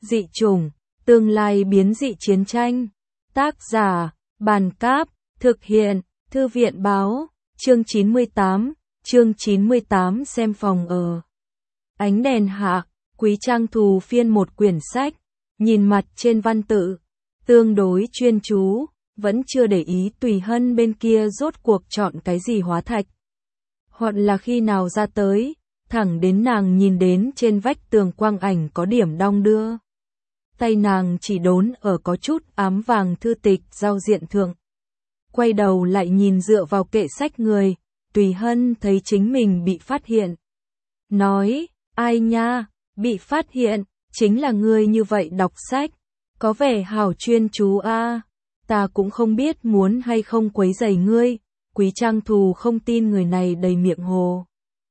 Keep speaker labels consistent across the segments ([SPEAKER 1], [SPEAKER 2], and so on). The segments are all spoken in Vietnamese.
[SPEAKER 1] Dị chủng, tương lai biến dị chiến tranh. Tác giả, Bàn Cáp, thực hiện, Thư viện Báo, chương 98 xem phòng ở. Ánh đèn hạ, Quý Trang Thù phiên một quyển sách, nhìn mặt trên văn tự, tương đối chuyên chú, vẫn chưa để ý Tùy Hân bên kia rốt cuộc chọn cái gì hóa thạch. Hoặc là khi nào ra tới, thẳng đến nàng nhìn đến trên vách tường quang ảnh có điểm đong đưa. Tay nàng chỉ đốn ở có chút ám vàng thư tịch giao diện thượng. Quay đầu lại nhìn dựa vào kệ sách người, Tùy Hân thấy chính mình bị phát hiện. Nói, ai nha, bị phát hiện, chính là ngươi như vậy đọc sách, có vẻ hảo chuyên chú a. Ta cũng không biết muốn hay không quấy rầy ngươi. Quý Trang Thù không tin người này đầy miệng hồ.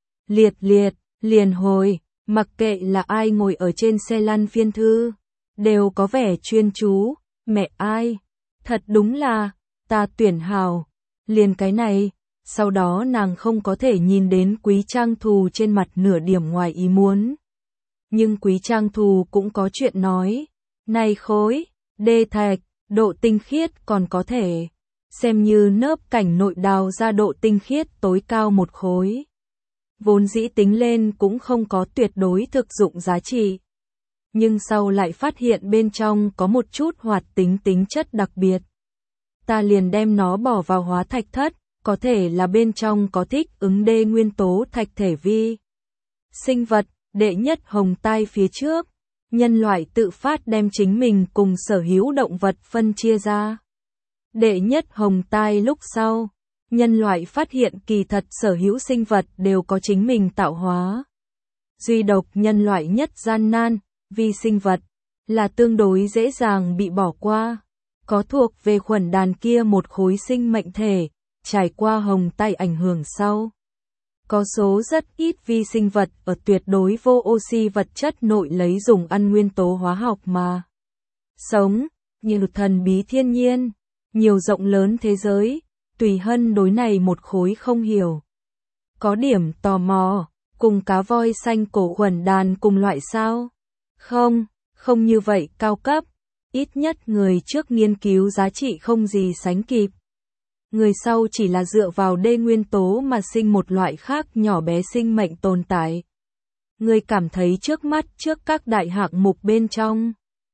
[SPEAKER 1] Liền hồi, mặc kệ là ai ngồi ở trên xe lăn phiên thư, đều có vẻ chuyên chú, mẹ ai, thật đúng là, ta tuyển hào, liền cái này, sau đó nàng không có thể nhìn đến Quý Trang Thù trên mặt nửa điểm ngoài ý muốn. Nhưng Quý Trang Thù cũng có chuyện nói, này khối, đê thạch, độ tinh khiết còn có thể, xem như nớp cảnh nội đào ra độ tinh khiết tối cao một khối. Vốn dĩ tính lên cũng không có tuyệt đối thực dụng giá trị. Nhưng sau lại phát hiện bên trong có một chút hoạt tính tính chất đặc biệt. Ta liền đem nó bỏ vào hóa thạch thất, có thể là bên trong có thích ứng đê nguyên tố thạch thể vi. Sinh vật, đệ nhất hồng tai phía trước, nhân loại tự phát đem chính mình cùng sở hữu động vật phân chia ra. Đệ nhất hồng tai lúc sau, nhân loại phát hiện kỳ thật sở hữu sinh vật đều có chính mình tạo hóa. Duy độc nhân loại nhất gian nan, vi sinh vật, là tương đối dễ dàng bị bỏ qua. Có thuộc về khuẩn đàn kia một khối sinh mệnh thể, trải qua hồng tai ảnh hưởng sau. Có số rất ít vi sinh vật ở tuyệt đối vô oxy vật chất nội lấy dùng ăn nguyên tố hóa học mà sống, như thần bí thiên nhiên, nhiều rộng lớn thế giới, Tùy Hân đối này một khối không hiểu. Có điểm tò mò, cùng cá voi xanh cổ khuẩn đàn cùng loại sao? Không như vậy cao cấp, ít nhất người trước nghiên cứu giá trị không gì sánh kịp. Người sau chỉ là dựa vào đê nguyên tố mà sinh một loại khác nhỏ bé sinh mệnh tồn tại. Người cảm thấy trước mắt trước các đại hạng mục bên trong,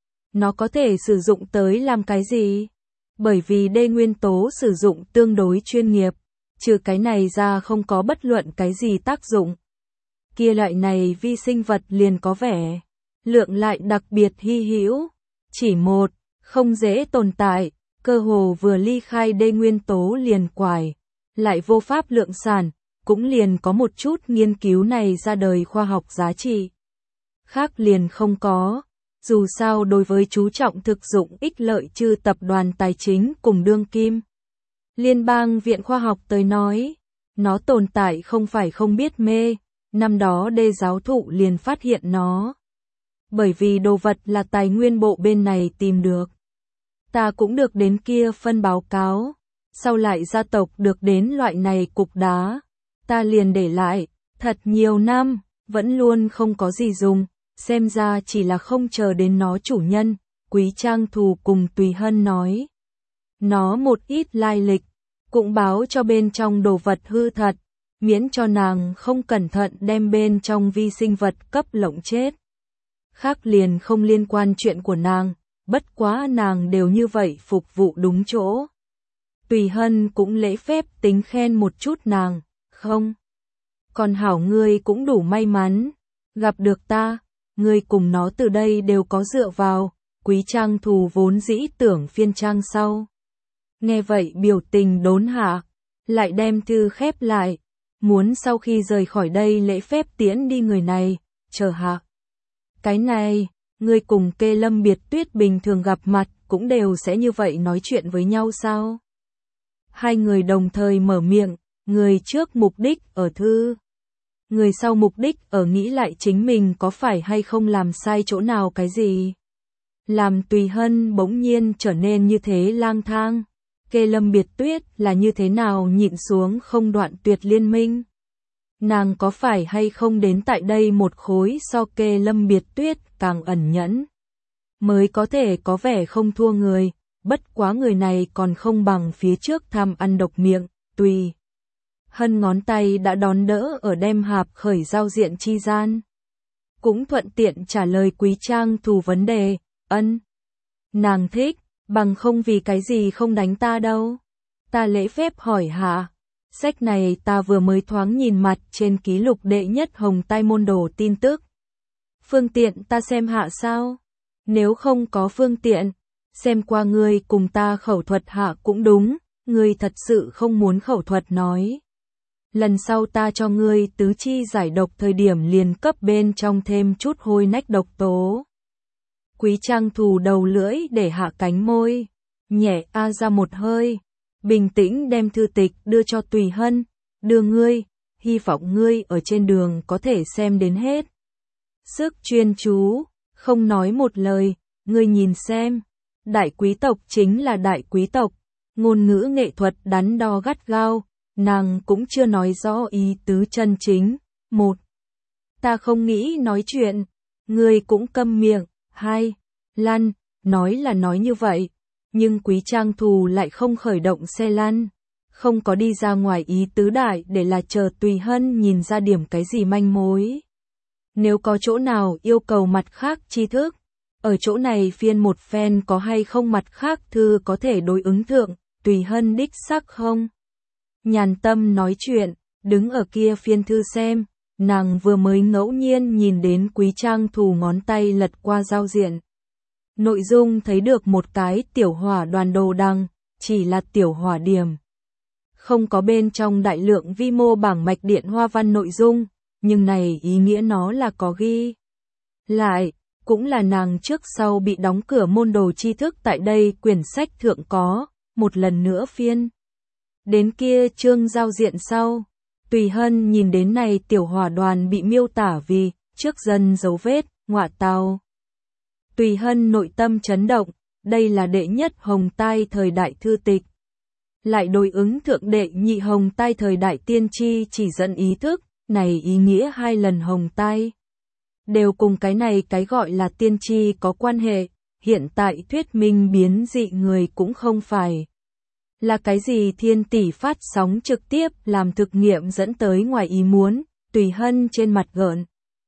[SPEAKER 1] nó có thể sử dụng tới làm cái gì? Bởi vì đê nguyên tố sử dụng tương đối chuyên nghiệp, trừ cái này ra không có bất luận cái gì tác dụng. Kia loại này vi sinh vật liền có vẻ, lượng lại đặc biệt hy hữu, chỉ một, không dễ tồn tại, cơ hồ vừa ly khai đê nguyên tố liền quải, lại vô pháp lượng sản, cũng liền có một chút nghiên cứu này ra đời khoa học giá trị. Khác liền không có. Dù sao đối với chú trọng thực dụng ích lợi chư tập đoàn tài chính cùng đương kim. Liên bang Viện Khoa học tới nói, nó tồn tại không phải không biết mê, năm đó đê giáo thụ liền phát hiện nó. Bởi vì đồ vật là tài nguyên bộ bên này tìm được. Ta cũng được đến kia phân báo cáo, sau lại gia tộc được đến loại này cục đá, ta liền để lại, thật nhiều năm, vẫn luôn không có gì dùng. Xem ra chỉ là không chờ đến nó chủ nhân, Quý Trang Thù cùng Tùy Hân nói. Nó một ít lai lịch, cũng báo cho bên trong đồ vật hư thật, miễn cho nàng không cẩn thận đem bên trong vi sinh vật cấp lộng chết. Khác liền không liên quan chuyện của nàng, bất quá nàng đều như vậy phục vụ đúng chỗ. Tùy Hân cũng lễ phép tính khen một chút nàng, không. Còn hảo ngươi cũng đủ may mắn, gặp được ta. Ngươi cùng nó từ đây đều có dựa vào, Quý Trang Thù vốn dĩ tưởng phiên trang sau. Nghe vậy biểu tình đốn hạ, lại đem thư khép lại, muốn sau khi rời khỏi đây lễ phép tiễn đi người này, chờ hạ. Cái này, ngươi cùng Kê Lâm Biệt Tuyết bình thường gặp mặt cũng đều sẽ như vậy nói chuyện với nhau sao? Hai người đồng thời mở miệng, người trước mục đích ở thư. Người sau mục đích ở nghĩ lại chính mình có phải hay không làm sai chỗ nào cái gì. Làm Tùy Hân bỗng nhiên trở nên như thế lang thang. Kê Lâm Biệt Tuyết là như thế nào nhịn xuống không đoạn tuyệt liên minh. Nàng có phải hay không đến tại đây một khối so Kê Lâm Biệt Tuyết càng ẩn nhẫn. mới có thể có vẻ không thua người, bất quá người này còn không bằng phía trước tham ăn độc miệng, Tùy Hân ngón tay đã đón đỡ ở đem hạp khởi giao diện chi gian. Cũng thuận tiện trả lời Quý Trang Thù vấn đề, ân. Nàng thích, bằng không vì cái gì không đánh ta đâu. Ta lễ phép hỏi hạ. Sách này ta vừa mới thoáng nhìn mặt trên ký lục đệ nhất hồng tai môn đồ tin tức. Phương tiện ta xem hạ sao? Nếu không có phương tiện, xem qua ngươi cùng ta khẩu thuật hạ cũng đúng, ngươi thật sự không muốn khẩu thuật nói. Lần sau ta cho ngươi tứ chi giải độc thời điểm liền cấp bên trong thêm chút hôi nách độc tố. Quý Trang Thù đầu lưỡi để hạ cánh môi, nhẹ a ra một hơi, bình tĩnh đem thư tịch đưa cho Tùy Hân, đưa ngươi, hy vọng ngươi ở trên đường có thể xem đến hết. Sức chuyên chú, không nói một lời, ngươi nhìn xem, đại quý tộc chính là đại quý tộc, ngôn ngữ nghệ thuật đắn đo gắt gao, nàng cũng chưa nói rõ ý tứ chân chính. 1. Ta không nghĩ nói chuyện, ngươi cũng câm miệng. 2. Lăn, nói là nói như vậy, nhưng Quý Trang Thù lại không khởi động xe lăn, không có đi ra ngoài ý tứ đại để là chờ Tùy Hân nhìn ra điểm cái gì manh mối. Nếu có chỗ nào yêu cầu mặt khác tri thức, ở chỗ này phiên một phen có hay không mặt khác thư có thể đối ứng thượng, Tùy Hân đích xác không. Nhàn tâm nói chuyện, đứng ở kia phiên thư xem, nàng vừa mới ngẫu nhiên nhìn đến Quý Trang Thù ngón tay lật qua giao diện. Nội dung thấy được một cái tiểu hỏa đoàn đồ đằng, chỉ là tiểu hỏa điểm. Không có bên trong đại lượng vi mô bảng mạch điện hoa văn nội dung, nhưng này ý nghĩa nó là có ghi. Lại, cũng là nàng trước sau bị đóng cửa môn đồ tri thức tại đây quyển sách thượng có, một lần nữa phiên. Đến kia chương giao diện sau, Tùy Hân nhìn đến này tiểu hỏa đoàn bị miêu tả vì, trước dân dấu vết, ngọa tào. Tùy Hân nội tâm chấn động, đây là đệ nhất hồng tai thời đại thư tịch. Lại đối ứng thượng đệ nhị hồng tai thời đại tiên tri chỉ dẫn ý thức, này ý nghĩa 2 lần hồng tai. Đều cùng cái này cái gọi là tiên tri có quan hệ, hiện tại thuyết minh biến dị người cũng không phải. Là cái gì thiên tỷ phát sóng trực tiếp làm thực nghiệm dẫn tới ngoài ý muốn, Tùy Hân trên mặt gợn.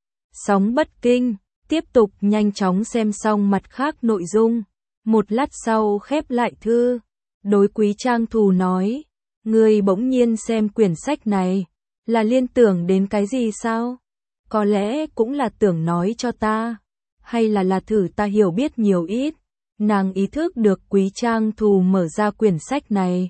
[SPEAKER 1] Sóng bất kinh, tiếp tục nhanh chóng xem xong mặt khác nội dung. Một lát sau khép lại thư, đối Quý Trang Thù nói, ngươi bỗng nhiên xem quyển sách này, là liên tưởng đến cái gì sao? Có lẽ cũng là tưởng nói cho ta, hay là thử ta hiểu biết nhiều ít. Nàng ý thức được Quý Trang Thù mở ra quyển sách này.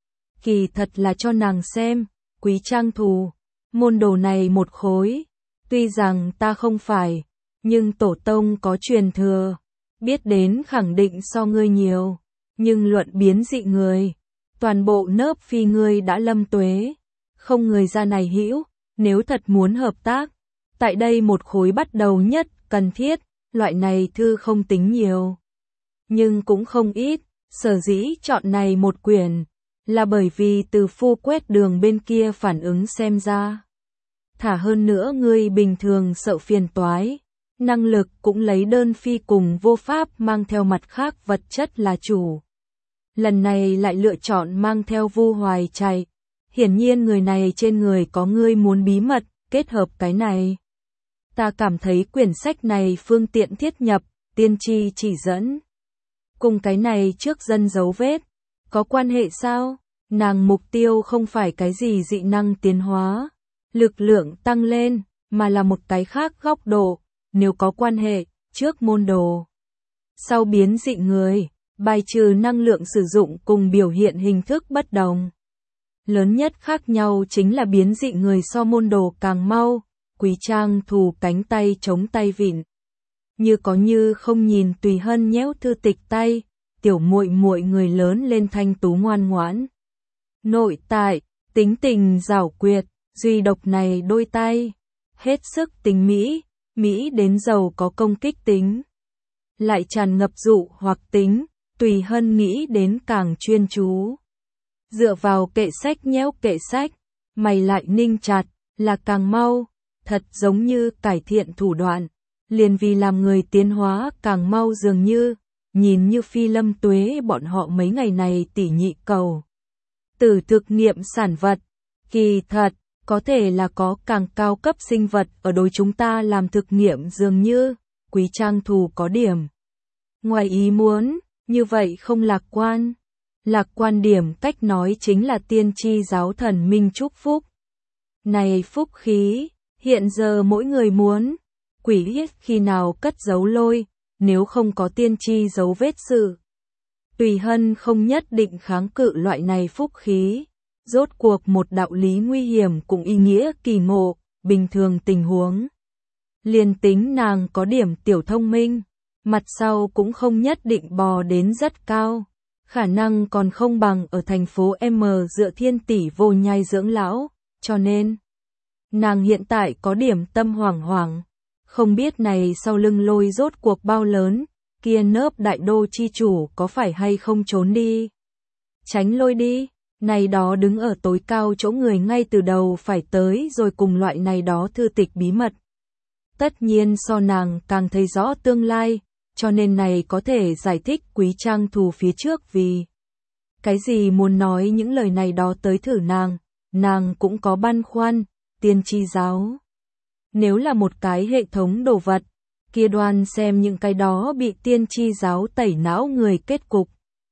[SPEAKER 1] Kỳ thật là cho nàng xem, Quý Trang Thù, môn đồ này một khối. Tuy rằng ta không phải, nhưng tổ tông có truyền thừa, biết đến khẳng định so ngươi nhiều. Nhưng luận biến dị người, toàn bộ nớp phi ngươi đã lâm tuế. Không người ra này hữu, nếu thật muốn hợp tác, tại đây một khối bắt đầu nhất cần thiết, loại này thư không tính nhiều. Nhưng cũng không ít, sở dĩ chọn này một quyển, là bởi vì từ phu quét đường bên kia phản ứng xem ra. Thả hơn nữa ngươi bình thường sợ phiền toái, năng lực cũng lấy đơn phi cùng vô pháp mang theo mặt khác vật chất là chủ. Lần này lại lựa chọn mang theo Vu Hoài chạy, hiển nhiên người này trên người có ngươi muốn bí mật, kết hợp cái này. Ta cảm thấy quyển sách này phương tiện thiết nhập, tiên tri chỉ dẫn. Cùng cái này trước dân dấu vết, có quan hệ sao? Nàng mục tiêu không phải cái gì dị năng tiến hóa, lực lượng tăng lên, mà là một cái khác góc độ, nếu có quan hệ, trước môn đồ. Sau biến dị người, bài trừ năng lượng sử dụng cùng biểu hiện hình thức bất đồng. Lớn nhất khác nhau chính là biến dị người so môn đồ càng mau, Quý Trang Thù cánh tay chống tay vịn. Như có như không nhìn Tùy Hân nhéo thư tịch tay, tiểu muội muội người lớn lên thanh tú ngoan ngoãn. Nội tại, tính tình giảo quyệt, duy độc này đôi tay, hết sức tình mỹ, mỹ đến giàu có công kích tính. Lại tràn ngập dụ hoặc tính, Tùy Hân nghĩ đến càng chuyên chú. Dựa vào kệ sách nhéo kệ sách, mày lại ninh chặt, là càng mau, thật giống như cải thiện thủ đoạn. liền vì làm người tiến hóa càng mau dường như, nhìn như Phi Lâm Tuế bọn họ mấy ngày này tỉ nhị cầu. Từ thực nghiệm sản vật, kỳ thật, có thể là có càng cao cấp sinh vật ở đối chúng ta làm thực nghiệm dường như, Quý Trang Thù có điểm. Ngoài ý muốn, như vậy không lạc quan. Lạc quan điểm cách nói chính là tiên tri giáo thần minh chúc phúc. Này phúc khí, hiện giờ mỗi người muốn, quỷ biết khi nào cất giấu lôi, nếu không có tiên tri dấu vết sự. Tùy Hân không nhất định kháng cự loại này phúc khí, rốt cuộc một đạo lý nguy hiểm cũng ý nghĩa kỳ ngộ, bình thường tình huống. Liền tính nàng có điểm tiểu thông minh, mặt sau cũng không nhất định bò đến rất cao, khả năng còn không bằng ở thành phố M dựa thiên tỷ vô nhai dưỡng lão, cho nên nàng hiện tại có điểm tâm hoảng hoảng, không biết này sau lưng lôi rốt cuộc bao lớn, kia nớp đại đô chi chủ có phải hay không trốn đi. Tránh lôi đi, này đó đứng ở tối cao chỗ người ngay từ đầu phải tới rồi cùng loại này đó thư tịch bí mật. Tất nhiên so nàng càng thấy rõ tương lai, cho nên này có thể giải thích Quý Trang Thù phía trước vì cái gì muốn nói những lời này đó tới thử nàng cũng có băn khoăn, tiên tri giáo. Nếu là một cái hệ thống đồ vật, kia đoan xem những cái đó bị tiên tri giáo tẩy não người kết cục.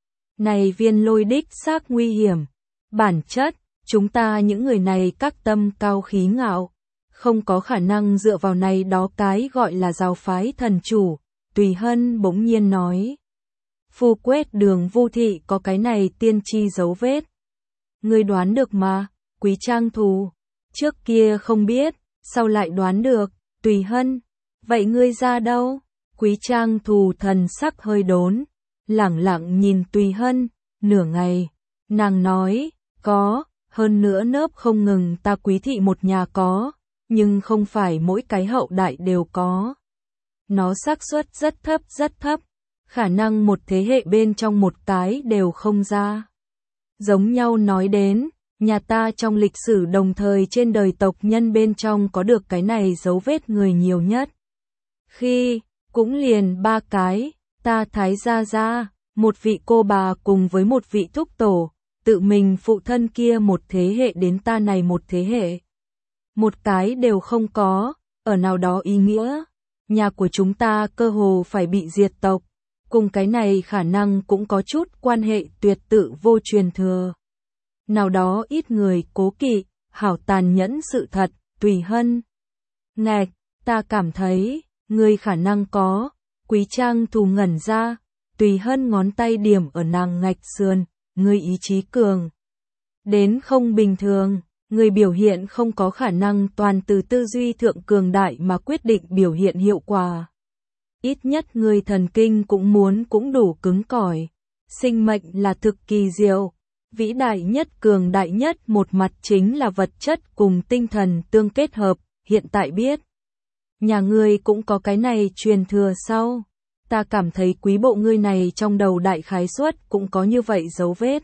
[SPEAKER 1] Này viên lôi đích xác nguy hiểm, bản chất, chúng ta những người này các tâm cao khí ngạo, không có khả năng dựa vào này đó cái gọi là giáo phái thần chủ, Tùy Hân bỗng nhiên nói. Phu quét đường Vu thị có cái này tiên tri dấu vết. Ngươi đoán được mà, Quý Trang Thù, trước kia không biết, sau lại đoán được, Tùy Hân, vậy ngươi ra đâu? Quý Trang Thù thần sắc hơi đốn, lẳng lặng nhìn Tùy Hân, nửa ngày, nàng nói, có, hơn nữa nớp không ngừng ta Quý thị một nhà có, nhưng không phải mỗi cái hậu đại đều có. Nó xác suất rất thấp, khả năng một thế hệ bên trong một cái đều không ra. Giống nhau nói đến, nhà ta trong lịch sử đồng thời trên đời tộc nhân bên trong có được cái này dấu vết người nhiều nhất. Khi, cũng liền 3 cái, ta Thái gia, một vị cô bà cùng với một vị thúc tổ, tự mình phụ thân kia một thế hệ đến ta này một thế hệ. Một cái đều không có, ở nào đó ý nghĩa, nhà của chúng ta cơ hồ phải bị diệt tộc, cùng cái này khả năng cũng có chút quan hệ tuyệt tự vô truyền thừa. Nào đó ít người cố kỵ, hảo tàn nhẫn sự thật, Tùy Hân. Ngạch, ta cảm thấy, người khả năng có, Quý Trang Thù ngẩn ra, Tùy Hân ngón tay điểm ở nàng ngạch sườn, người ý chí cường. Đến không bình thường, người biểu hiện không có khả năng toàn từ tư duy thượng cường đại mà quyết định biểu hiện hiệu quả. Ít nhất người thần kinh cũng đủ cứng cỏi. Sinh mệnh là thực kỳ diệu. Vĩ đại nhất cường đại nhất một mặt chính là vật chất cùng tinh thần tương kết hợp, hiện tại biết. Nhà ngươi cũng có cái này truyền thừa sau. Ta cảm thấy quý bộ ngươi này trong đầu đại khái suất cũng có như vậy dấu vết.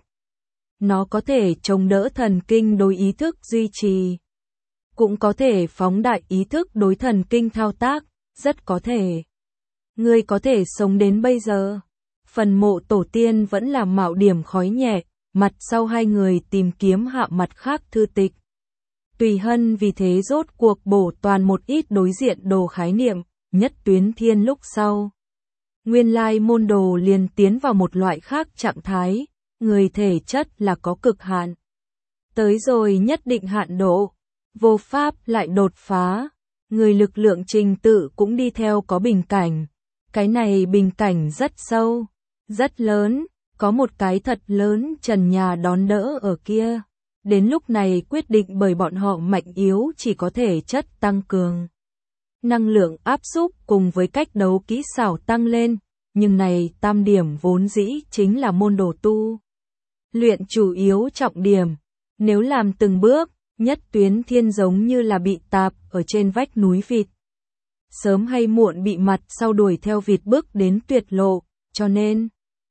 [SPEAKER 1] Nó có thể chống đỡ thần kinh đối ý thức duy trì. Cũng có thể phóng đại ý thức đối thần kinh thao tác, rất có thể. Ngươi có thể sống đến bây giờ. Phần mộ tổ tiên vẫn là mạo điểm khói nhẹ, mặt sau hai người tìm kiếm hạ mặt khác thư tịch. Tùy Hân vì thế rốt cuộc bổ toàn một ít đối diện đồ khái niệm, nhất tuyến thiên lúc sau. Nguyên lai môn đồ liền tiến vào một loại khác trạng thái, người thể chất là có cực hạn. Tới rồi nhất định hạn độ, vô pháp lại đột phá, người lực lượng trình tự cũng đi theo có bình cảnh. Cái này bình cảnh rất sâu, rất lớn, có một cái thật lớn trần nhà đón đỡ ở kia. Đến lúc này quyết định bởi bọn họ mạnh yếu chỉ có thể chất tăng cường. Năng lượng áp xúc cùng với cách đấu kỹ xảo tăng lên, nhưng này tam điểm vốn dĩ chính là môn đồ tu. Luyện chủ yếu trọng điểm, nếu làm từng bước, nhất tuyến thiên giống như là bị tạp ở trên vách núi vịt. Sớm hay muộn bị mặt sau đuổi theo vịt bước đến tuyệt lộ, cho nên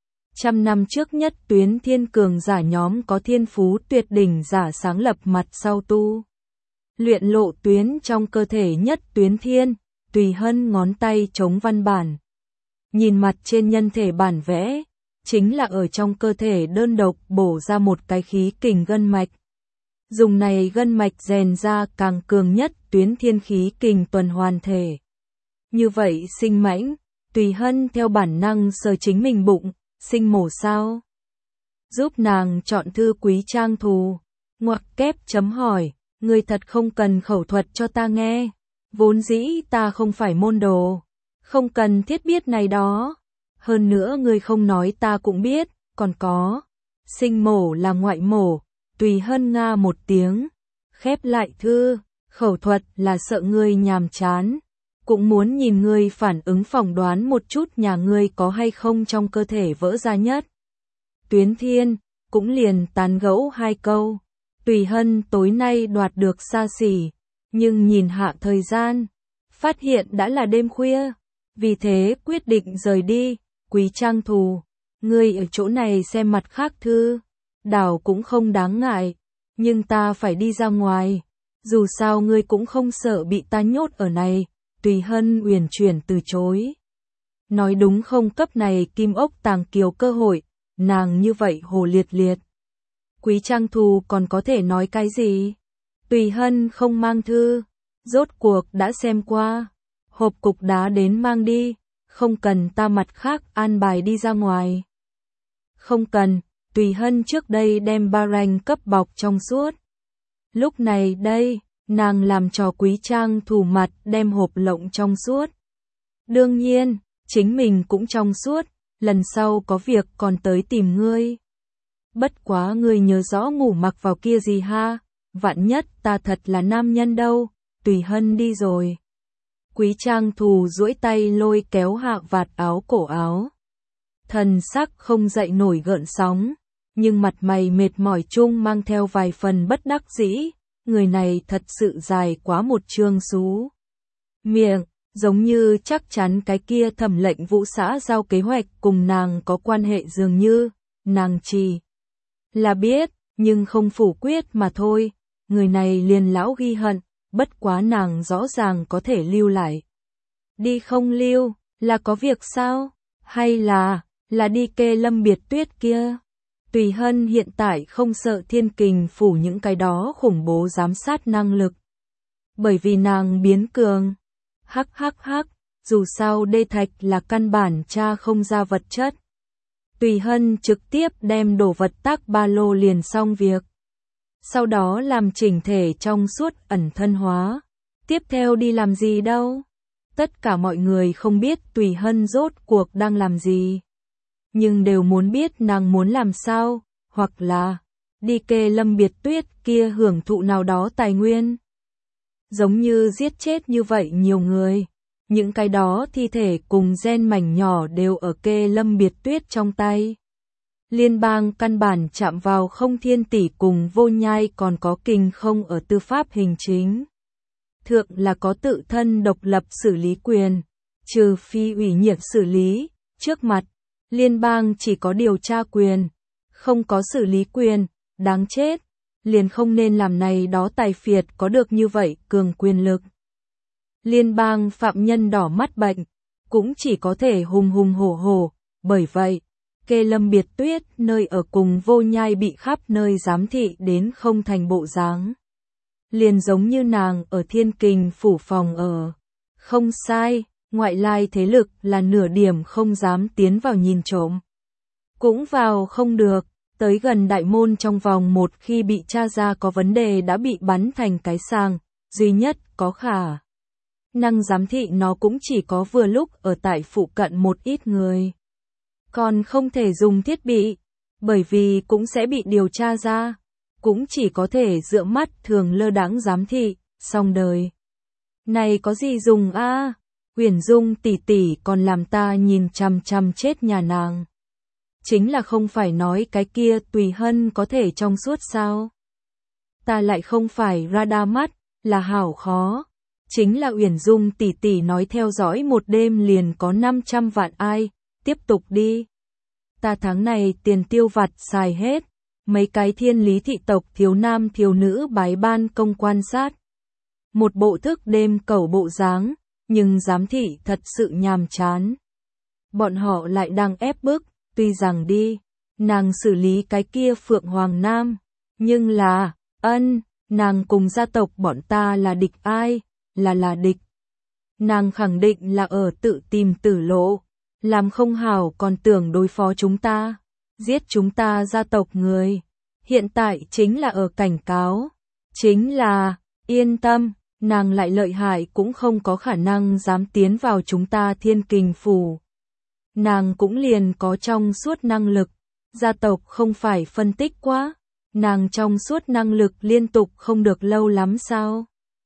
[SPEAKER 1] 100 năm trước nhất tuyến thiên cường giả nhóm có thiên phú tuyệt đỉnh giả sáng lập mặt sau tu. Luyện lộ tuyến trong cơ thể nhất tuyến thiên, Tùy Hân ngón tay chống văn bản. Nhìn mặt trên nhân thể bản vẽ, chính là ở trong cơ thể đơn độc bổ ra một cái khí kình gân mạch. Dùng này gân mạch rèn ra càng cường nhất tuyến thiên khí kình tuần hoàn thể. Như vậy sinh mãnh, Tùy Hân theo bản năng sờ chính mình bụng, sinh mổ sao? Giúp nàng chọn thư Quý Trang Thù, ngoặc kép chấm hỏi, ngươi thật không cần khẩu thuật cho ta nghe, vốn dĩ ta không phải môn đồ, không cần thiết biết này đó, hơn nữa ngươi không nói ta cũng biết, còn có, sinh mổ là ngoại mổ, Tùy Hân nga một tiếng, khép lại thư, khẩu thuật là sợ ngươi nhàm chán, cũng muốn nhìn ngươi phản ứng phỏng đoán một chút nhà ngươi có hay không trong cơ thể vỡ ra nhất. Tuyến Thiên, cũng liền tán gẫu 2 câu, Tùy Hân tối nay đoạt được xa xỉ, nhưng nhìn hạ thời gian, phát hiện đã là đêm khuya, vì thế quyết định rời đi. Quý Trang Thù, ngươi ở chỗ này xem mặt khác thư, đảo cũng không đáng ngại, nhưng ta phải đi ra ngoài, dù sao ngươi cũng không sợ bị ta nhốt ở này. Tùy Hân uyển chuyển từ chối. Nói đúng không cấp này Kim Ốc Tàng Kiều cơ hội, nàng như vậy hồ liệt liệt. Quý Trang Thù còn có thể nói cái gì? Tùy Hân không mang thư, rốt cuộc đã xem qua, hộp cục đá đến mang đi, không cần ta mặt khác an bài đi ra ngoài. Không cần, Tùy Hân trước đây đem ba ranh cấp bọc trong suốt. Lúc này đây, nàng làm trò Quý Trang Thù mặt đem hộp lộng trong suốt. Đương nhiên, chính mình cũng trong suốt, lần sau có việc còn tới tìm ngươi. Bất quá ngươi nhớ rõ ngủ mặc vào kia gì ha, vạn nhất ta thật là nam nhân đâu. Tùy Hân đi rồi. Quý Trang Thù duỗi tay lôi kéo hạ vạt áo cổ áo. Thần sắc không dậy nổi gợn sóng, nhưng mặt mày mệt mỏi chung mang theo vài phần bất đắc dĩ. Người này thật sự dài quá một trương xú miệng, giống như chắc chắn cái kia Thẩm Lệnh Vũ xã giao kế hoạch cùng nàng có quan hệ dường như, nàng chỉ là biết, nhưng không phủ quyết mà thôi, người này liền lão ghi hận, bất quá nàng rõ ràng có thể lưu lại. Đi không lưu, là có việc sao? Hay là đi kê Lâm Biệt Tuyết kia? Tùy Hân hiện tại không sợ Thiên Kình phủ những cái đó khủng bố giám sát năng lực. Bởi vì nàng biến cường. Hắc, dù sao đê thạch là căn bản tra không ra vật chất. Tùy Hân trực tiếp đem đồ vật tác ba lô liền xong việc. Sau đó làm chỉnh thể trong suốt ẩn thân hóa. Tiếp theo đi làm gì đâu? Tất cả mọi người không biết Tùy Hân rốt cuộc đang làm gì. Nhưng đều muốn biết nàng muốn làm sao, hoặc là đi kê Lâm Biệt Tuyết kia hưởng thụ nào đó tài nguyên. Giống như giết chết như vậy nhiều người, những cái đó thi thể cùng gen mảnh nhỏ đều ở kê Lâm Biệt Tuyết trong tay. Liên bang căn bản chạm vào không Thiên Tỷ cùng Vô Nhai còn có Kình Không ở tư pháp hình chính. Thượng là có tự thân độc lập xử lý quyền, trừ phi ủy nhiệm xử lý, trước mặt. Liên bang chỉ có điều tra quyền, không có xử lý quyền, đáng chết, liền không nên làm này đó tài phiệt có được như vậy cường quyền lực. Liên bang phạm nhân đỏ mắt bệnh, cũng chỉ có thể hùng hùng hổ hổ, bởi vậy, kê Lâm Biệt Tuyết nơi ở cùng Vô Nhai bị khắp nơi giám thị đến không thành bộ dáng. Liền giống như nàng ở Thiên Kình phủ phòng ở, không sai. Ngoại lai thế lực là nửa điểm không dám tiến vào nhìn trộm. Cũng vào không được, tới gần đại môn trong vòng một khi bị tra ra có vấn đề đã bị bắn thành cái sàng, duy nhất có khả năng giám thị nó cũng chỉ có vừa lúc ở tại phụ cận một ít người. Còn không thể dùng thiết bị, bởi vì cũng sẽ bị điều tra ra, cũng chỉ có thể dựa mắt thường lơ đãng giám thị, xong đời. Này có gì dùng a? Uyển Dung tỷ tỷ còn làm ta nhìn chằm chằm chết nhà nàng. Chính là không phải nói cái kia Tùy Hân có thể trong suốt sao? Ta lại không phải radar mắt, là hảo khó. Chính là Uyển Dung tỷ tỷ nói theo dõi một đêm liền có 500 vạn ai, tiếp tục đi. Ta tháng này tiền tiêu vặt xài hết, mấy cái thiên lý thị tộc thiếu nam thiếu nữ bái ban công quan sát. Một bộ thức đêm cẩu bộ dáng. nhưng giám thị thật sự nhàm chán. Bọn họ lại đang ép bức, tuy rằng đi, nàng xử lý cái kia Phượng Hoàng Nam, nhưng là, nàng cùng gia tộc bọn ta là địch ai, là địch. Nàng khẳng định là ở tự tìm tử lộ, làm không hảo còn tưởng đối phó chúng ta, giết chúng ta gia tộc người. Hiện tại chính là ở cảnh cáo, chính là, yên tâm, nàng lại lợi hại cũng không có khả năng dám tiến vào chúng ta Thiên Kình Phủ. Nàng cũng liền có trong suốt năng lực, gia tộc không phải phân tích quá, nàng trong suốt năng lực liên tục không được lâu lắm sao?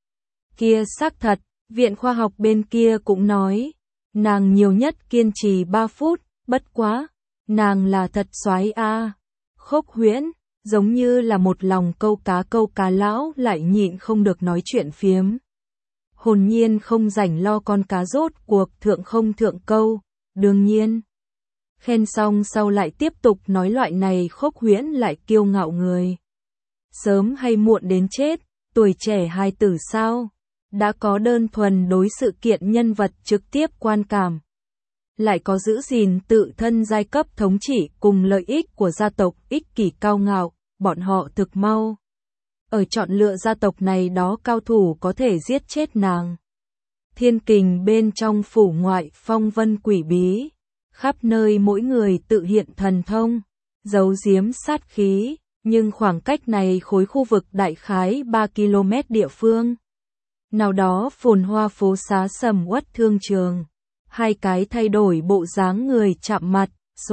[SPEAKER 1] Kia xác thật, viện khoa học bên kia cũng nói, nàng nhiều nhất kiên trì 3 phút, bất quá, nàng là thật soái a. Khốc Huyễn, giống như là một lòng câu cá lão lại nhịn không được nói chuyện phiếm. Hồn nhiên không rảnh lo con cá rốt cuộc thượng không thượng câu, đương nhiên. Khen xong sau lại tiếp tục nói loại này Khốc Huyễn lại kiêu ngạo người. Sớm hay muộn đến chết, tuổi trẻ hài tử sao, đã có đơn thuần đối sự kiện nhân vật trực tiếp quan cảm. Lại có giữ gìn tự thân giai cấp thống trị cùng lợi ích của gia tộc ích kỷ cao ngạo, bọn họ thực mau. Ở chọn lựa gia tộc này đó cao thủ có thể giết chết nàng. Thiên Kình bên trong phủ ngoại phong vân quỷ bí, khắp nơi mỗi người tự hiện thần thông, giấu giếm sát khí, nhưng khoảng cách này khối khu vực đại khái 3 km địa phương. Nào đó phồn hoa phố xá sầm uất thương trường, hai cái thay đổi bộ dáng người chạm mặt,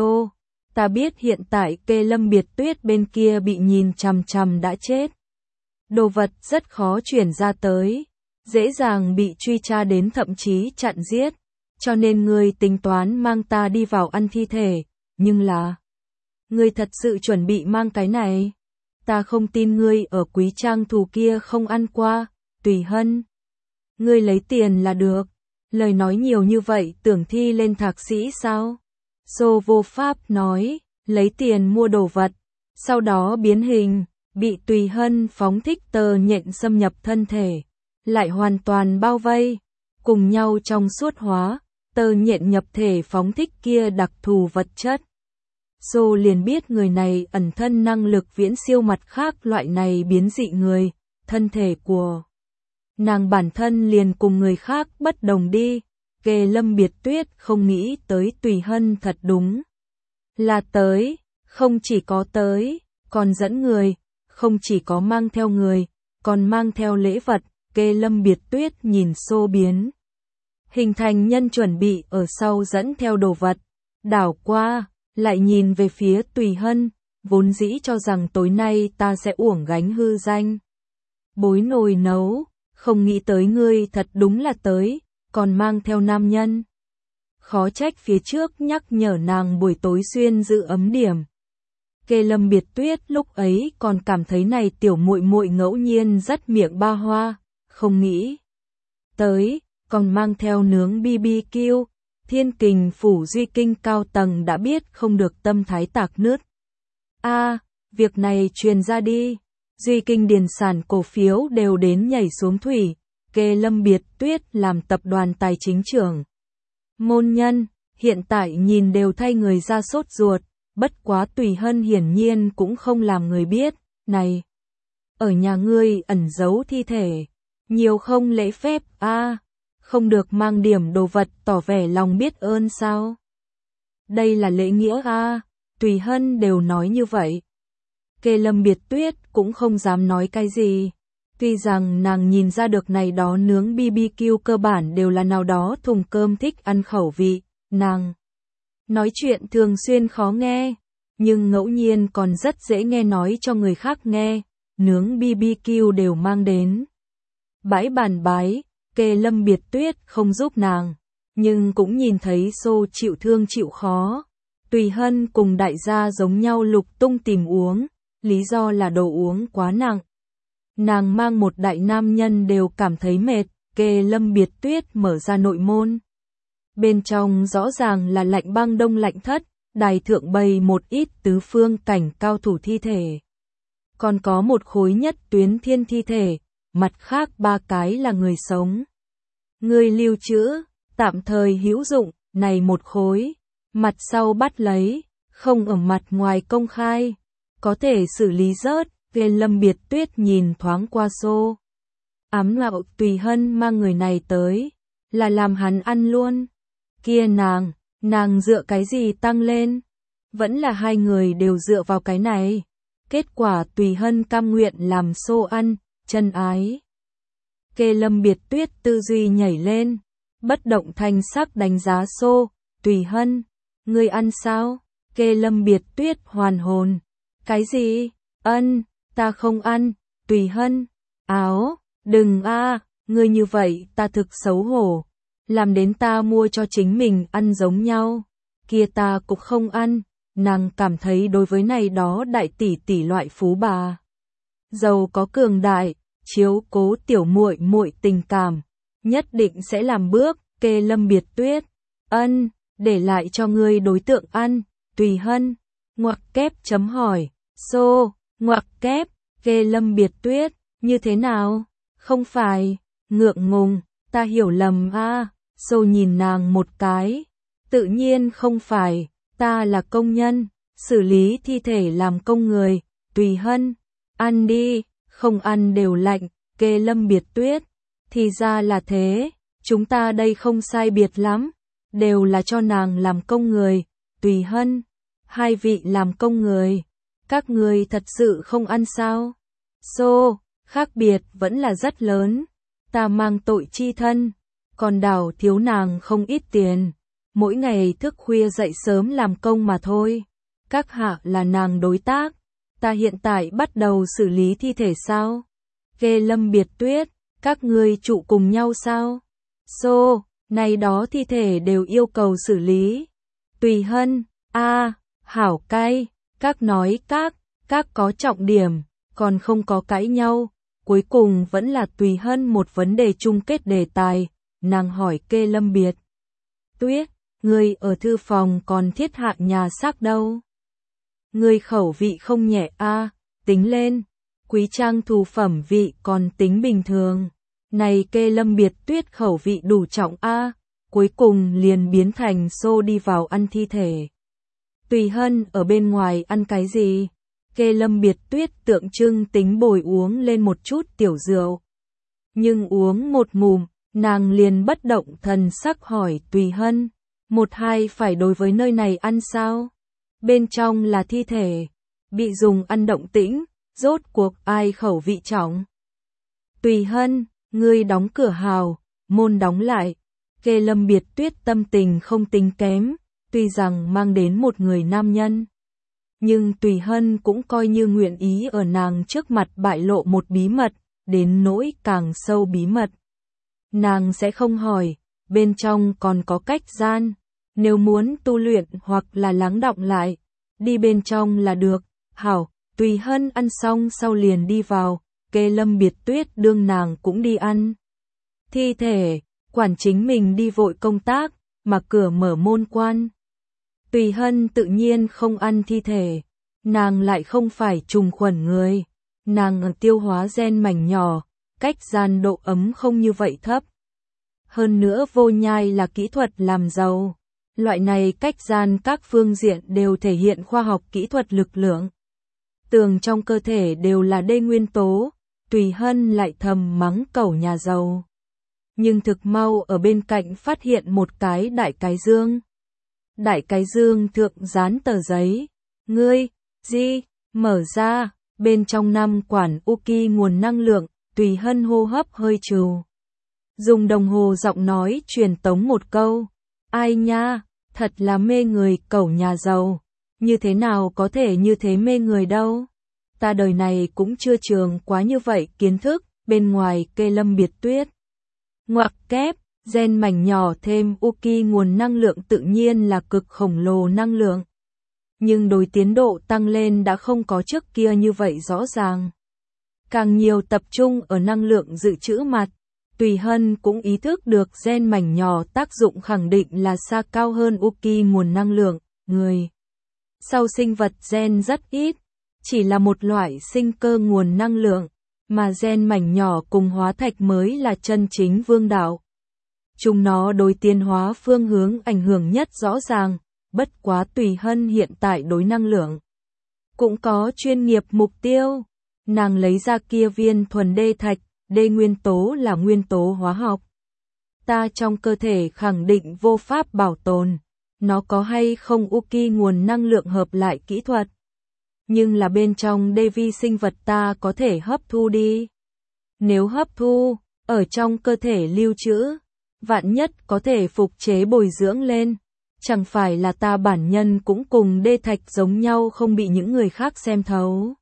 [SPEAKER 1] ta biết hiện tại Kê Lâm Biệt Tuyết bên kia bị nhìn chằm chằm đã chết. Đồ vật rất khó chuyển ra tới, dễ dàng bị truy tra đến thậm chí chặn giết, cho nên ngươi tính toán mang ta đi vào ăn thi thể, nhưng là, ngươi thật sự chuẩn bị mang cái này? Ta không tin ngươi ở Quý Trang Thù kia không ăn qua, Tùy Hân. Ngươi lấy tiền là được, lời nói nhiều như vậy tưởng thi lên thạc sĩ sao? Xô vô pháp nói, lấy tiền mua đồ vật, sau đó biến hình, bị Tùy Hân phóng thích tơ nhện xâm nhập thân thể, lại hoàn toàn bao vây, cùng nhau trong suốt hóa, tơ nhện nhập thể phóng thích kia đặc thù vật chất. Xô liền biết người này ẩn thân năng lực viễn siêu mặt khác loại này biến dị người, thân thể của nàng bản thân liền cùng người khác bất đồng đi. Kê Lâm Biệt Tuyết không nghĩ tới Tùy Hân thật đúng là tới, không chỉ có tới, còn dẫn người, không chỉ có mang theo người, còn mang theo lễ vật. Kê Lâm Biệt Tuyết nhìn Xô biến hình thành nhân chuẩn bị ở sau dẫn theo đồ vật, đảo qua, lại nhìn về phía Tùy Hân, vốn dĩ cho rằng tối nay ta sẽ uổng gánh hư danh bối nồi nấu, không nghĩ tới ngươi thật đúng là tới, còn mang theo nam nhân. Khó trách phía trước nhắc nhở nàng buổi tối xuyên giữ ấm điểm. Kê Lâm Biệt Tuyết lúc ấy còn cảm thấy này tiểu muội muội ngẫu nhiên rất miệng ba hoa, không nghĩ tới, còn mang theo nướng BBQ. Thiên Kình Phủ Duy Kinh cao tầng đã biết không được tâm thái tạc nứt. Việc này truyền ra đi, Duy Kinh điền sản cổ phiếu đều đến nhảy xuống thủy. Kê Lâm Biệt Tuyết làm tập đoàn tài chính trưởng môn nhân, hiện tại nhìn đều thay người ra sốt ruột, bất quá Tùy Hân hiển nhiên cũng không làm người biết, này, ở nhà ngươi ẩn giấu thi thể, nhiều không lễ phép, không được mang điểm đồ vật tỏ vẻ lòng biết ơn sao? Đây là lễ nghĩa Tùy Hân đều nói như vậy. Kê Lâm Biệt Tuyết cũng không dám nói cái gì. Tuy rằng nàng nhìn ra được này đó nướng BBQ cơ bản đều là nào đó thùng cơm thích ăn khẩu vị, nàng nói chuyện thường xuyên khó nghe, nhưng ngẫu nhiên còn rất dễ nghe nói cho người khác nghe, nướng BBQ đều mang đến bãi bàn bái. Kê Lâm Biệt Tuyết không giúp nàng, nhưng cũng nhìn thấy Xô chịu thương chịu khó. Tùy Hân cùng đại gia giống nhau lục tung tìm uống, lý do là đồ uống quá nặng. Nàng mang một đại nam nhân đều cảm thấy mệt. Kê Lâm Biệt Tuyết mở ra nội môn. Bên trong rõ ràng là lạnh băng đông lạnh thất, đài thượng bày một ít tứ phương cảnh cao thủ thi thể. Còn có một khối nhất tuyến thiên thi thể, mặt khác 3 cái là người sống. Ngươi lưu trữ, tạm thời hữu dụng, này một khối, mặt sau bắt lấy, không ở mặt ngoài công khai, có thể xử lý rớt. Lâm Biệt Tuyết nhìn thoáng qua xô ám ngạo Tùy Hân mang người này tới, là làm hắn ăn luôn. Kia nàng dựa cái gì tăng lên? Vẫn là hai người đều dựa vào cái này. Kết quả Tùy Hân cam nguyện làm xô ăn, chân ái. Lâm Biệt Tuyết tư duy nhảy lên, bất động thanh sắc đánh giá xô, Tùy Hân, ngươi ăn sao? Lâm Biệt Tuyết hoàn hồn. Cái gì? Ta không ăn. Tùy Hân, áo, đừng ngươi như vậy ta thực xấu hổ. Làm đến ta mua cho chính mình ăn giống nhau. Kia ta cũng không ăn. Nàng cảm thấy đối với này đó đại tỷ tỷ loại phú bà giàu có cường đại, chiếu cố tiểu muội muội tình cảm, nhất định sẽ làm bước. Lâm Biệt Tuyết, để lại cho ngươi đối tượng ăn. Tùy Hân, ngoặc kép chấm hỏi, xô, ngoặc kép. Lâm Biệt Tuyết, như thế nào? Không phải, ngượng ngùng, ta hiểu lầm Xô nhìn nàng một cái, tự nhiên không phải, ta là công nhân, xử lý thi thể làm công người. Tùy Hân, ăn đi, không ăn đều lạnh. Lâm Biệt Tuyết, thì ra là thế, chúng ta đây không sai biệt lắm, đều là cho nàng làm công người. Tùy Hân, hai vị làm công người, các người thật sự không ăn sao? Xô, khác biệt vẫn là rất lớn, ta mang tội chi thân, còn đảo thiếu nàng không ít tiền, mỗi ngày thức khuya dậy sớm làm công mà thôi. Các hạ là nàng đối tác, ta hiện tại bắt đầu xử lý thi thể sao? Lâm Biệt Tuyết, các ngươi trụ cùng nhau sao? Xô, này đó thi thể đều yêu cầu xử lý. Tùy Hân, hảo cay, các nói các có trọng điểm, còn không có cãi nhau. Cuối cùng vẫn là Tùy Hân một vấn đề chung kết đề tài, nàng hỏi Lâm Biệt Tuyết, ngươi ở thư phòng còn thiết hạ nhà xác đâu? Ngươi khẩu vị không nhẹ tính lên, quý trang thù phẩm vị còn tính bình thường. Này Lâm Biệt Tuyết khẩu vị đủ trọng cuối cùng liền biến thành xô đi vào ăn thi thể. Tùy Hân ở bên ngoài ăn cái gì? Lâm Biệt Tuyết tượng trưng tính bồi uống lên một chút tiểu rượu. Nhưng uống một ngụm, nàng liền bất động thần sắc hỏi Tùy Hân, một hai phải đối với nơi này ăn sao? Bên trong là thi thể, bị dùng ăn động tĩnh, rốt cuộc ai khẩu vị trọng? Tùy Hân, ngươi đóng cửa hào, môn đóng lại. Lâm Biệt Tuyết tâm tình không tính kém, tuy rằng mang đến một người nam nhân. Nhưng Tùy Hân cũng coi như nguyện ý ở nàng trước mặt bại lộ một bí mật, đến nỗi càng sâu bí mật. Nàng sẽ không hỏi, bên trong còn có cách gian, nếu muốn tu luyện hoặc là lắng đọng lại, đi bên trong là được. Hảo, Tùy Hân ăn xong sau liền đi vào, Lâm Biệt Tuyết đương nàng cũng đi ăn thi thể, quản chính mình đi vội công tác, mà cửa mở môn quan. Tùy Hân tự nhiên không ăn thi thể, nàng lại không phải trùng khuẩn người, nàng tiêu hóa gen mảnh nhỏ, cách gian độ ấm không như vậy thấp. Hơn nữa vô nhai là kỹ thuật làm giàu, loại này cách gian các phương diện đều thể hiện khoa học kỹ thuật lực lượng. Tường trong cơ thể đều là đê nguyên tố, Tùy Hân lại thầm mắng cẩu nhà giàu. Nhưng thực mau ở bên cạnh phát hiện một cái đại cái dương. Đại cái dương thượng dán tờ giấy. Ngươi, gì, mở ra, bên trong 5 quản Uki nguồn năng lượng. Tùy Hân hô hấp hơi trừ. Dùng đồng hồ giọng nói truyền tống một câu. Ai nha, thật là mê người cẩu nhà giàu. Như thế nào có thể như thế mê người đâu. Ta đời này cũng chưa trường quá như vậy kiến thức. Bên ngoài Lâm Biệt Tuyết. Ngoặc kép, gen mảnh nhỏ thêm Uki nguồn năng lượng tự nhiên là cực khổng lồ năng lượng. Nhưng đối tiến độ tăng lên đã không có trước kia như vậy rõ ràng. Càng nhiều tập trung ở năng lượng dự trữ mặt, Tùy Hân cũng ý thức được gen mảnh nhỏ tác dụng khẳng định là xa cao hơn Uki nguồn năng lượng, người. Sau sinh vật gen rất ít, chỉ là một loại sinh cơ nguồn năng lượng, mà gen mảnh nhỏ cùng hóa thạch mới là chân chính vương đạo. chúng nó đối tiến hóa phương hướng ảnh hưởng nhất rõ ràng, bất quá Tùy Hân hiện tại đối năng lượng cũng có chuyên nghiệp mục tiêu. Nàng lấy ra kia viên thuần đê thạch, đê nguyên tố là nguyên tố hóa học. Ta trong cơ thể khẳng định vô pháp bảo tồn, nó có hay không Uki nguồn năng lượng hợp lại kỹ thuật. Nhưng là bên trong đê vi sinh vật ta có thể hấp thu đi. Nếu hấp thu, ở trong cơ thể lưu trữ, vạn nhất có thể phục chế bồi dưỡng lên. Chẳng phải là ta bản nhân cũng cùng đê thạch giống nhau không bị những người khác xem thấu.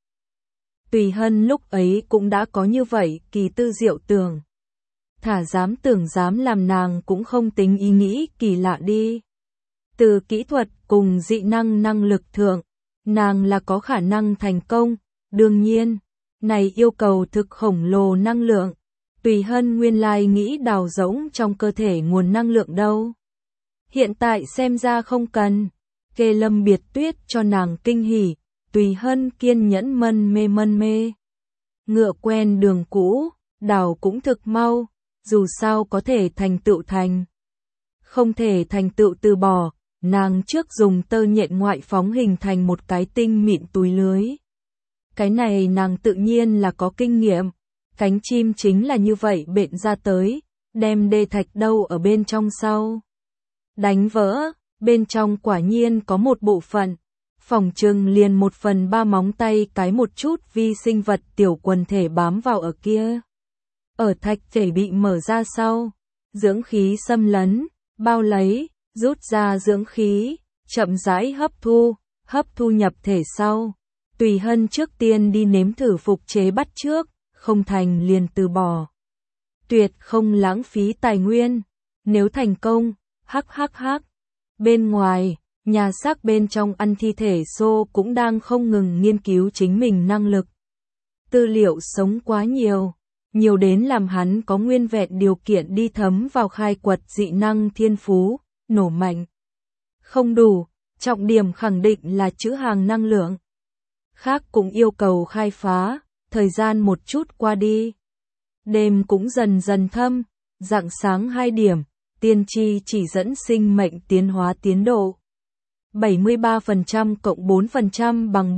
[SPEAKER 1] Tùy Hân lúc ấy cũng đã có như vậy kỳ tư diệu tưởng. Thả dám tưởng dám làm nàng cũng không tính ý nghĩ kỳ lạ đi. Từ kỹ thuật cùng dị năng năng lực thượng, nàng là có khả năng thành công, đương nhiên, này yêu cầu thực khổng lồ năng lượng. Tùy Hân nguyên lai nghĩ đào rỗng trong cơ thể nguồn năng lượng đâu. Hiện tại xem ra không cần. Kê Lâm Biệt Tuyết cho nàng kinh hỉ, Tùy Hân kiên nhẫn mân mê. Ngựa quen đường cũ, đào cũng thực mau, dù sao có thể thành tựu thành. Không thể thành tựu từ bỏ, nàng trước dùng tơ nhện ngoại phóng hình thành một cái tinh mịn túi lưới. Cái này nàng tự nhiên là có kinh nghiệm, cánh chim chính là như vậy bện ra tới, đem đê thạch đâu ở bên trong sau. Đánh vỡ, bên trong quả nhiên có một bộ phận, phỏng chừng liền 1/3 móng tay cái một chút vi sinh vật tiểu quần thể bám vào ở kia. Ở thạch thể bị mở ra sau, dưỡng khí xâm lấn, bao lấy, rút ra dưỡng khí, chậm rãi hấp thu nhập thể sau. Tùy Hân trước tiên đi nếm thử phục chế bắt trước, không thành liền từ bỏ. Tuyệt không lãng phí tài nguyên, nếu thành công, hắc. Bên ngoài, nhà xác bên trong ăn thi thể xô cũng đang không ngừng nghiên cứu chính mình năng lực. Tư liệu sống quá nhiều đến làm hắn có nguyên vẹn điều kiện đi thấm vào khai quật dị năng thiên phú, nổ mạnh. Không đủ, trọng điểm khẳng định là trữ hàng năng lượng. Khác cũng yêu cầu khai phá, thời gian một chút qua đi. Đêm cũng dần dần thâm, rạng sáng 2 điểm, tiên tri chỉ dẫn sinh mệnh tiến hóa tiến độ. 73% cộng 4% bằng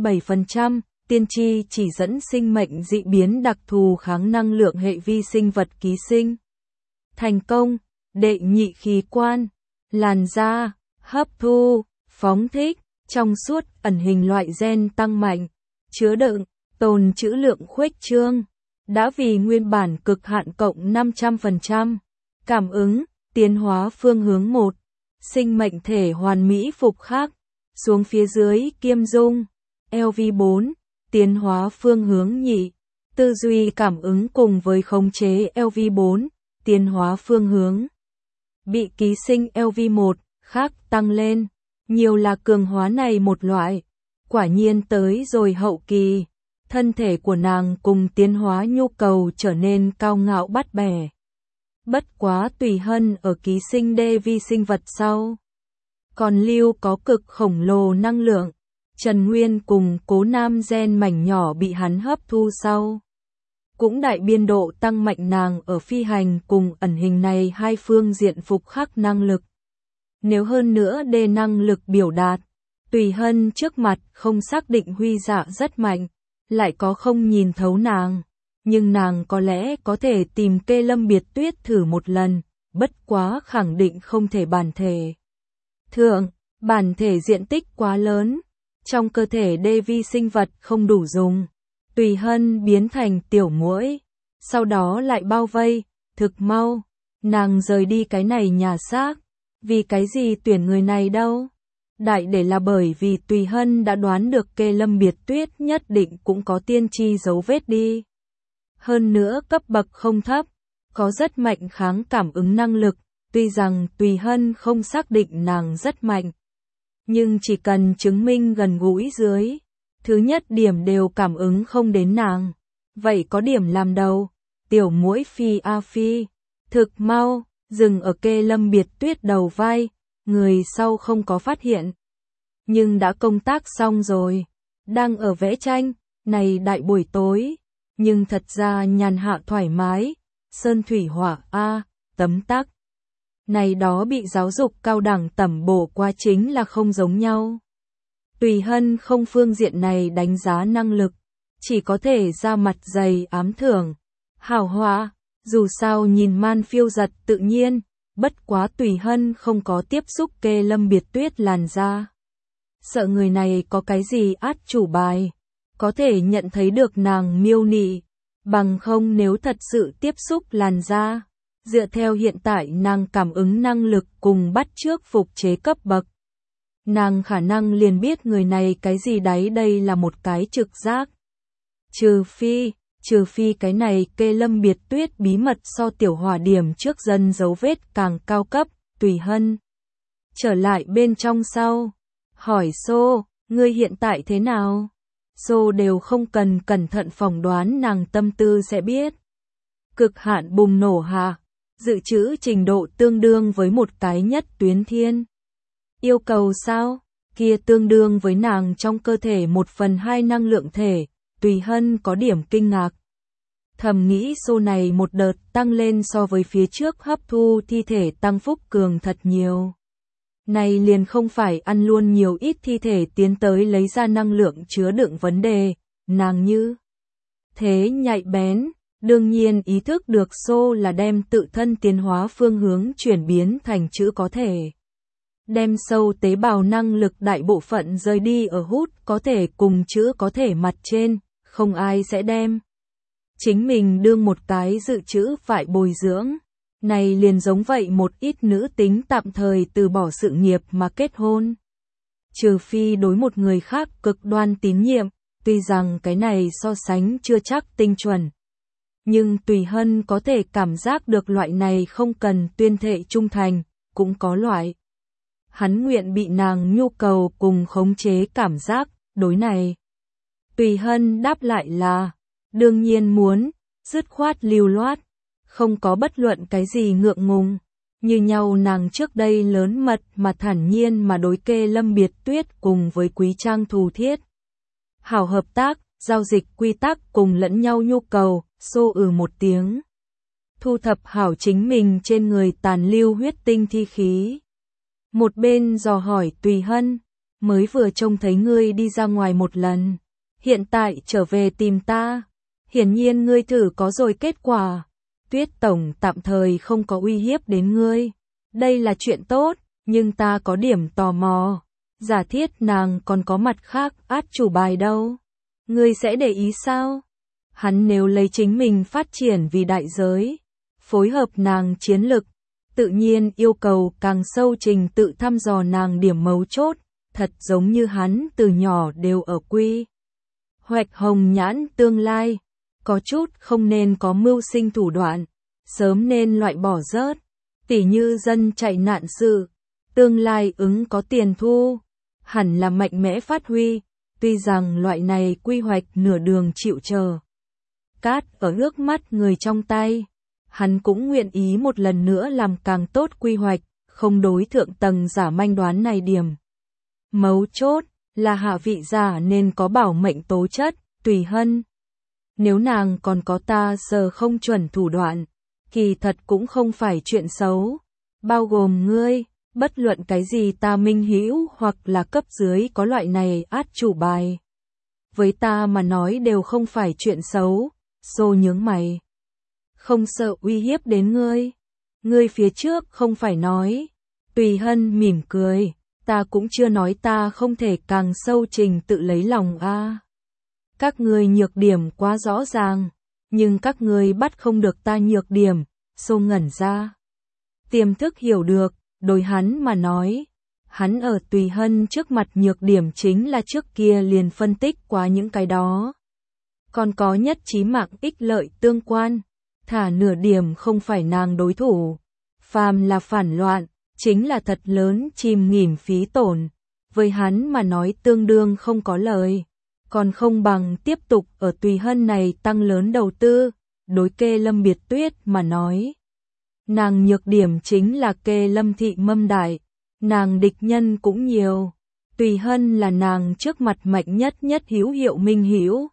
[SPEAKER 1] 77%, tiên tri chỉ dẫn sinh mệnh dị biến đặc thù kháng năng lượng hệ vi sinh vật ký sinh. Thành công, đệ nhị khí quan, làn da, hấp thu, phóng thích, trong suốt ẩn hình loại gen tăng mạnh, chứa đựng, tồn trữ lượng khuếch trương, đã vì nguyên bản cực hạn cộng 500%. Cảm ứng, tiến hóa phương hướng 1, sinh mệnh thể hoàn mỹ phục khắc, xuống phía dưới kiêm dung, LV4, tiến hóa phương hướng nhị, tư duy cảm ứng cùng với khống chế LV4, tiến hóa phương hướng. Bị ký sinh LV1, khác tăng lên, nhiều là cường hóa này một loại. Quả nhiên tới rồi hậu kỳ, thân thể của nàng cùng tiến hóa nhu cầu trở nên cao ngạo bắt bẻ. Bất quá Tùy Hân ở ký sinh đê vi sinh vật sau. Còn lưu có cực khổng lồ năng lượng, Trần Nguyên cùng Cố Nam gen mảnh nhỏ bị hắn hấp thu sau. Cũng đại biên độ tăng mạnh nàng ở phi hành cùng ẩn hình này hai phương diện phục khắc năng lực. Nếu hơn nữa đê năng lực biểu đạt, Tùy Hân trước mặt không xác định huy dạ rất mạnh, lại có không nhìn thấu nàng. Nhưng nàng có lẽ có thể tìm Kê Lâm Biệt Tuyết thử một lần, bất quá khẳng định không thể bản thể. Thượng, bản thể diện tích quá lớn, trong cơ thể đê vi sinh vật không đủ dùng. Tùy Hân biến thành tiểu muỗi, sau đó lại bao vây, thực mau, nàng rời đi cái này nhà xác. Vì cái gì tuyển người này đâu? Đại để là bởi vì Tùy Hân đã đoán được Kê Lâm Biệt Tuyết nhất định cũng có tiên tri dấu vết đi. Hơn nữa cấp bậc không thấp, có rất mạnh kháng cảm ứng năng lực, tuy rằng Tùy Hân không xác định nàng rất mạnh. Nhưng chỉ cần chứng minh gần gũi dưới, thứ nhất điểm đều cảm ứng không đến nàng. Vậy có điểm làm đầu, tiểu muỗi phi a phi, thực mau, dừng ở Kê Lâm Biệt Tuyết đầu vai, người sau không có phát hiện. Nhưng đã công tác xong rồi, đang ở vẽ tranh, này đại buổi tối, nhưng thật ra nhàn hạ thoải mái, sơn thủy hỏa a, tấm tắc. Này đó bị giáo dục cao đẳng tẩm bổ qua chính là không giống nhau. Tùy Hân không phương diện này đánh giá năng lực, chỉ có thể ra mặt dày ám thưởng, hào hoa, dù sao nhìn man phiêu giật tự nhiên, bất quá Tùy Hân không có tiếp xúc Kê Lâm Biệt Tuyết làn da. Sợ người này có cái gì át chủ bài, có thể nhận thấy được nàng miêu nị, bằng không nếu thật sự tiếp xúc làn da, dựa theo hiện tại nàng cảm ứng năng lực cùng bắt chước phục chế cấp bậc. Nàng khả năng liền biết người này cái gì đấy, đây là một cái trực giác. Trừ phi cái này Kê Lâm Biệt Tuyết bí mật so tiểu hỏa điểm trước dân dấu vết càng cao cấp. Tùy Hân trở lại bên trong sau, hỏi Xô, ngươi hiện tại thế nào? Xô đều không cần cẩn thận phỏng đoán nàng tâm tư sẽ biết. Cực hạn bùng nổ hạ, dự trữ trình độ tương đương với một cái nhất tuyến thiên. Yêu cầu sao? Kia tương đương với nàng trong cơ thể 1/2 năng lượng thể. Tùy Hân có điểm kinh ngạc. Thầm nghĩ Xô này một đợt tăng lên so với phía trước hấp thu thi thể tăng phúc cường thật nhiều. Này liền không phải ăn luôn nhiều ít thi thể tiến tới lấy ra năng lượng chứa đựng vấn đề, nàng như thế nhạy bén, đương nhiên ý thức được Xô là đem tự thân tiến hóa phương hướng chuyển biến thành chữ có thể. Đem sâu tế bào năng lực đại bộ phận rời đi ở hút có thể cùng chữ có thể mặt trên, không ai sẽ đem chính mình đương một cái dự trữ phải bồi dưỡng. Này liền giống vậy một ít nữ tính tạm thời từ bỏ sự nghiệp mà kết hôn. Trừ phi đối một người khác cực đoan tín nhiệm, tuy rằng cái này so sánh chưa chắc tinh chuẩn. Nhưng Tùy Hân có thể cảm giác được loại này không cần tuyên thệ trung thành, cũng có loại. Hắn nguyện bị nàng nhu cầu cùng khống chế cảm giác, đối này. Tùy Hân đáp lại là, đương nhiên muốn, dứt khoát lưu loát, không có bất luận cái gì ngượng ngùng. Như nhau nàng trước đây lớn mật mà thản nhiên mà đối Kê Lâm Biệt Tuyết cùng với Quý Trang thù thiết. Hảo hợp tác, giao dịch quy tắc cùng lẫn nhau nhu cầu, Xô một tiếng. Thu thập hảo chính mình trên người tàn lưu huyết tinh thi khí. Một bên dò hỏi Tùy Hân, mới vừa trông thấy ngươi đi ra ngoài một lần, hiện tại trở về tìm ta, hiển nhiên ngươi thử có rồi kết quả. Tuyết Tổng tạm thời không có uy hiếp đến ngươi, đây là chuyện tốt, nhưng ta có điểm tò mò, giả thiết nàng còn có mặt khác át chủ bài đâu, ngươi sẽ để ý sao? Hắn nếu lấy chính mình phát triển vì đại giới, phối hợp nàng chiến lực, tự nhiên yêu cầu càng sâu trình tự thăm dò nàng điểm mấu chốt, thật giống như hắn từ nhỏ đều ở quy hoạch hồng nhãn tương lai, có chút không nên có mưu sinh thủ đoạn, sớm nên loại bỏ rớt, tỉ như dân chạy nạn sự, tương lai ứng có tiền thu, hẳn là mạnh mẽ phát huy, tuy rằng loại này quy hoạch nửa đường chịu chờ. Cát ở nước mắt người trong tay, hắn cũng nguyện ý một lần nữa làm càng tốt quy hoạch, không đối thượng tầng giả manh đoán này điểm. Mấu chốt là hạ vị giả nên có bảo mệnh tố chất. Tùy Hân, nếu nàng còn có ta giờ không chuẩn thủ đoạn, kỳ thật cũng không phải chuyện xấu, bao gồm ngươi, bất luận cái gì ta minh hữu hoặc là cấp dưới có loại này át chủ bài. Với ta mà nói đều không phải chuyện xấu. Xô nhướng mày. Không sợ uy hiếp đến ngươi. Ngươi phía trước không phải nói. Tùy Hân mỉm cười. Ta cũng chưa nói ta không thể càng sâu trình tự lấy lòng a. Các ngươi nhược điểm quá rõ ràng. Nhưng các ngươi bắt không được ta nhược điểm. Xô ngẩn ra. Tiềm thức hiểu được. Đối hắn mà nói. Hắn ở Tùy Hân trước mặt nhược điểm chính là trước kia liền phân tích qua những cái đó. Còn có nhất trí mạng ích lợi tương quan, thả nửa điểm không phải nàng đối thủ. Phàm là phản loạn, chính là thật lớn chìm nghỉm phí tổn. Với hắn mà nói tương đương không có lời, còn không bằng tiếp tục ở Tùy Hân này tăng lớn đầu tư. Đối Kê Lâm Biệt Tuyết mà nói, nàng nhược điểm chính là Kê Lâm thị mâm đại, nàng địch nhân cũng nhiều. Tùy Hân là nàng trước mặt mạnh nhất hữu hiệu minh hữu.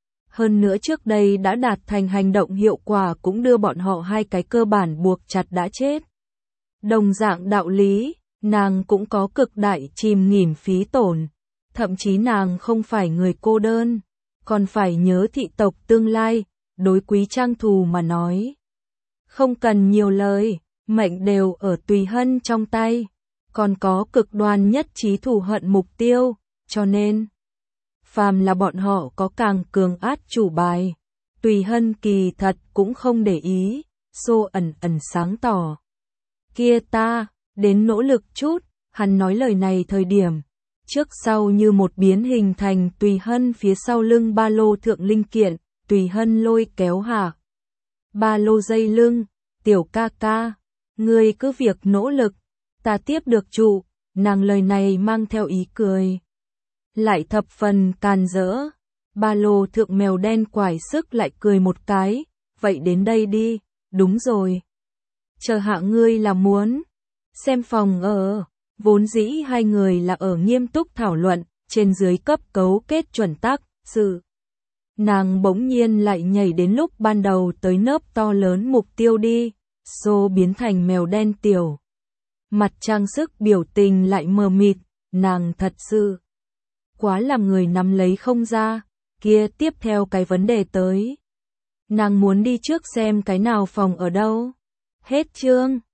[SPEAKER 1] Hơn nữa trước đây đã đạt thành hành động hiệu quả cũng đưa bọn họ hai cái cơ bản buộc chặt đã chết. Đồng dạng đạo lý, nàng cũng có cực đại chìm nghỉm phí tổn. Thậm chí nàng không phải người cô đơn, còn phải nhớ thị tộc tương lai, đối Quý Trang Thù mà nói. Không cần nhiều lời, mệnh đều ở Tùy Hân trong tay, còn có cực đoan nhất trí thù hận mục tiêu, cho nên phàm là bọn họ có càng cường át chủ bài. Tùy Hân kỳ thật cũng không để ý, Xô ẩn ẩn sáng tỏ. Kia ta, đến nỗ lực chút, hắn nói lời này thời điểm. Trước sau như một biến hình thành Tùy Hân phía sau lưng ba lô thượng linh kiện, Tùy Hân lôi kéo hạ. Ba lô dây lưng, tiểu ca ca, ngươi cứ việc nỗ lực, ta tiếp được trụ, nàng lời này mang theo ý cười. Lại thập phần càn rỡ, ba lô thượng mèo đen quải sức lại cười một cái, vậy đến đây đi, đúng rồi. Chờ hạ ngươi là muốn xem phòng ở. Vốn dĩ hai người là ở nghiêm túc thảo luận, trên dưới cấp cấu kết chuẩn tắc, sự. Nàng bỗng nhiên lại nhảy đến lúc ban đầu tới nớp to lớn mục tiêu đi, Xô biến thành mèo đen tiểu. Mặt trang sức biểu tình lại mờ mịt, nàng thật sự quá làm người nắm lấy không ra, kia tiếp theo cái vấn đề tới. Nàng muốn đi trước xem cái nào phòng ở đâu. Hết chương.